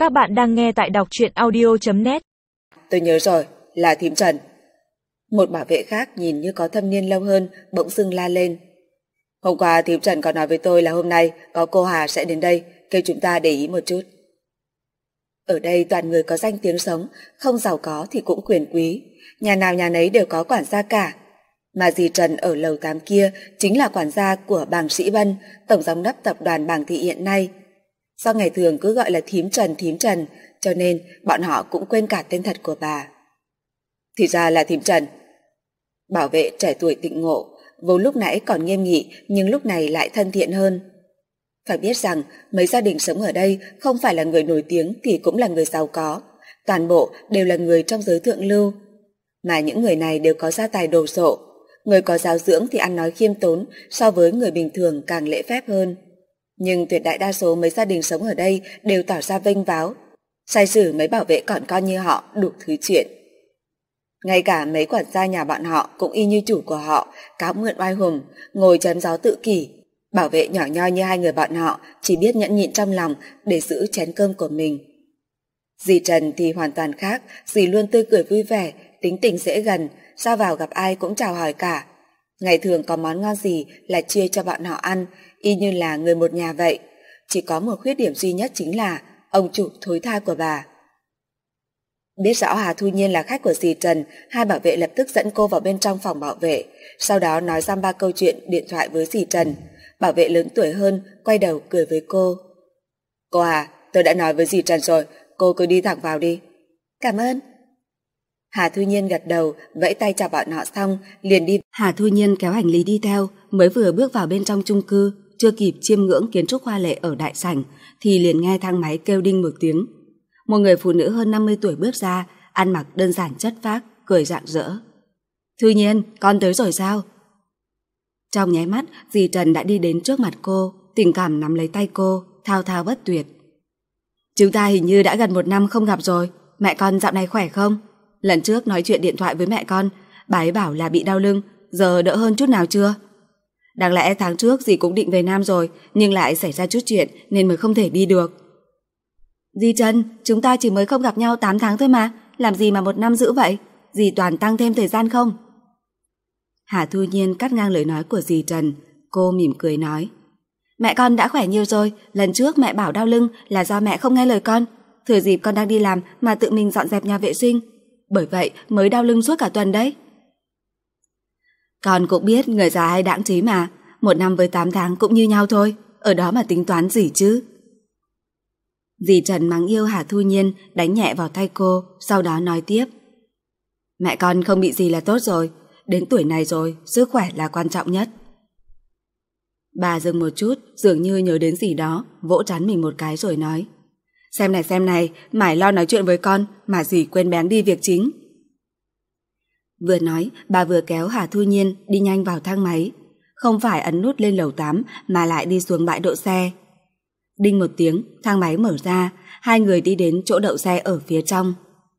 Các bạn đang nghe tại đọc truyện audio.net. Tôi nhớ rồi, là thím Trần. Một bảo vệ khác nhìn như có thâm niên lâu hơn bỗng dưng la lên. Hôm qua thím Trần có nói với tôi là hôm nay có cô Hà sẽ đến đây, kêu chúng ta để ý một chút. Ở đây toàn người có danh tiếng sống, không giàu có thì cũng quyền quý, nhà nào nhà nấy đều có quản gia cả. Mà dì Trần ở lầu 8 kia chính là quản gia của Bàng Sĩ Bân, tổng giám đốc tập đoàn Bàng Thị hiện nay. Do ngày thường cứ gọi là thím Trần, cho nên bọn họ cũng quên cả tên thật của bà. Thì ra là thím Trần. Bảo vệ trẻ tuổi tịnh ngộ, vốn lúc nãy còn nghiêm nghị nhưng lúc này lại thân thiện hơn. Phải biết rằng mấy gia đình sống ở đây không phải là người nổi tiếng thì cũng là người giàu có, toàn bộ đều là người trong giới thượng lưu. Mà những người này đều có gia tài đồ sộ, người có giáo dưỡng thì ăn nói khiêm tốn, so với người bình thường càng lễ phép hơn. Nhưng tuyệt đại đa số mấy gia đình sống ở đây đều tỏ ra vênh váo, sai sử mấy bảo vệ còn coi như họ đủ thứ chuyện. Ngay cả mấy quản gia nhà bọn họ cũng y như chủ của họ, cáo mượn oai hùng, ngồi chém gió tự kỷ. Bảo vệ nhỏ nhoi như hai người bọn họ chỉ biết nhẫn nhịn trong lòng để giữ chén cơm của mình. Dì Trần thì hoàn toàn khác, dì luôn tươi cười vui vẻ, tính tình dễ gần, ra vào gặp ai cũng chào hỏi cả. Ngày thường có món ngon gì là chia cho bọn họ ăn, y như là người một nhà vậy. Chỉ có một khuyết điểm duy nhất chính là ông chủ thối tha của bà. Biết rõ Hà Thu Nhiên là khách của dì Trần, hai bảo vệ lập tức dẫn cô vào bên trong phòng bảo vệ, sau đó nói dăm ba câu chuyện điện thoại với dì Trần. Bảo vệ lớn tuổi hơn quay đầu cười với cô. Cô Hà, tôi đã nói với dì Trần rồi, cô cứ đi thẳng vào đi. Cảm ơn. Hà Thu Nhiên gật đầu, vẫy tay chào bọn họ xong, liền đi. Hà Thu Nhiên kéo hành lý đi theo, mới vừa bước vào bên trong chung cư, chưa kịp chiêm ngưỡng kiến trúc hoa lệ ở đại sảnh, thì liền nghe thang máy kêu đinh một tiếng. Một người phụ nữ hơn 50 tuổi bước ra, ăn mặc đơn giản chất phác, cười rạng rỡ. Thu Nhiên, con tới rồi sao? Trong nháy mắt, dì Trần đã đi đến trước mặt cô, tình cảm nắm lấy tay cô, thao thao bất tuyệt. Chúng ta hình như đã gần 1 năm không gặp rồi, mẹ con dạo này khỏe không? Lần trước nói chuyện điện thoại với mẹ con, bà ấy bảo là bị đau lưng, giờ đỡ hơn chút nào chưa? Đáng lẽ tháng trước dì cũng định về Nam rồi, nhưng lại xảy ra chút chuyện nên mới không thể đi được. Dì Trần, chúng ta chỉ mới không gặp nhau 8 tháng thôi mà, làm gì mà 1 năm dữ vậy? Dì toàn tăng thêm thời gian không? Hà Thu Nhiên cắt ngang lời nói của dì Trần, cô mỉm cười nói. Mẹ con đã khỏe nhiều rồi, lần trước mẹ bảo đau lưng là do mẹ không nghe lời con. Thừa dịp con đang đi làm mà tự mình dọn dẹp nhà vệ sinh, bởi vậy mới đau lưng suốt cả tuần đấy. Con cũng biết người già hay đãng trí mà, 1 năm với 8 tháng cũng như nhau thôi, ở đó mà tính toán gì chứ? Dì Trần mắng yêu Hà Thu Nhiên, đánh nhẹ vào tay cô, sau đó nói tiếp. Mẹ con không bị gì là tốt rồi, đến tuổi này rồi, sức khỏe là quan trọng nhất. Bà dừng một chút, dường như nhớ đến gì đó, vỗ trán mình một cái rồi nói. Xem này, mải lo nói chuyện với con mà dì quên bén đi việc chính. Vừa nói, bà vừa kéo Hà Thu Nhiên đi nhanh vào thang máy, không phải ấn nút lên lầu 8 mà lại đi xuống bãi đỗ xe. Đinh một tiếng, thang máy mở ra, hai người đi đến chỗ đậu xe ở phía trong.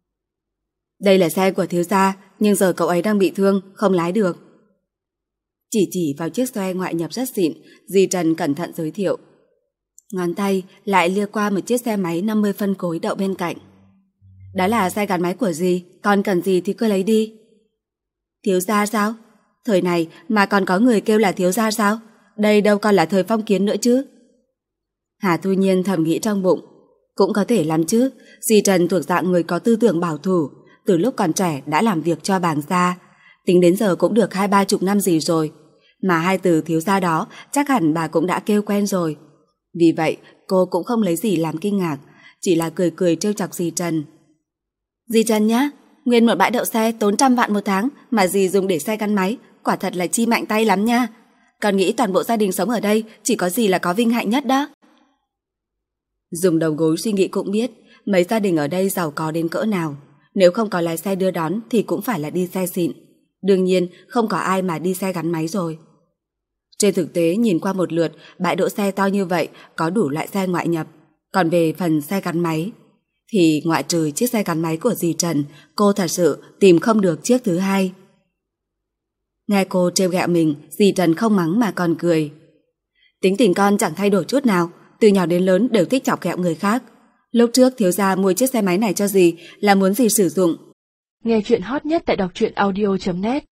Đây là xe của thiếu gia, nhưng giờ cậu ấy đang bị thương, không lái được. Chỉ vào chiếc xe ngoại nhập rất xịn, dì Trần cẩn thận giới thiệu. Ngón tay lại lia qua một chiếc xe máy 50 phân khối đậu bên cạnh. Đó là xe gắn máy của dì, con cần gì thì cứ lấy đi. Thiếu gia sao? Thời này mà còn có người kêu là thiếu gia sao? Đây đâu còn là thời phong kiến nữa chứ. Hà Thu Nhiên thầm nghĩ trong bụng. Cũng có thể lắm chứ, dì Trần thuộc dạng người có tư tưởng bảo thủ, từ lúc còn trẻ đã làm việc cho Bàng gia, tính đến giờ cũng được 20-30 năm gì rồi. Mà hai từ thiếu gia đó chắc hẳn bà cũng đã kêu quen rồi. Vì vậy cô cũng không lấy gì làm kinh ngạc, chỉ là cười trêu chọc dì Trần. Dì Trần nhá, nguyên một bãi đậu xe tốn 100 vạn 1 tháng mà dì dùng để xe gắn máy, quả thật là chi mạnh tay lắm nha. Con nghĩ toàn bộ gia đình sống ở đây chỉ có dì là có vinh hạnh nhất đó. Dùng đầu gối suy nghĩ cũng biết mấy gia đình ở đây giàu có đến cỡ nào. Nếu không có lái xe đưa đón thì cũng phải là đi xe xịn. Đương nhiên không có ai mà đi xe gắn máy rồi. Trên thực tế nhìn qua một lượt, bãi đỗ xe to như vậy có đủ loại xe ngoại nhập. Còn về phần xe gắn máy thì ngoại trừ chiếc xe gắn máy của dì Trần, cô thật sự tìm không được chiếc thứ hai. Nghe cô trêu ghẹo mình, dì Trần không mắng mà còn cười. Tính tình con chẳng thay đổi chút nào, từ nhỏ đến lớn đều thích chọc ghẹo người khác. Lúc trước thiếu gia mua chiếc xe máy này cho dì là muốn dì sử dụng. Nghe chuyện hot nhất tại đọc truyện audio.net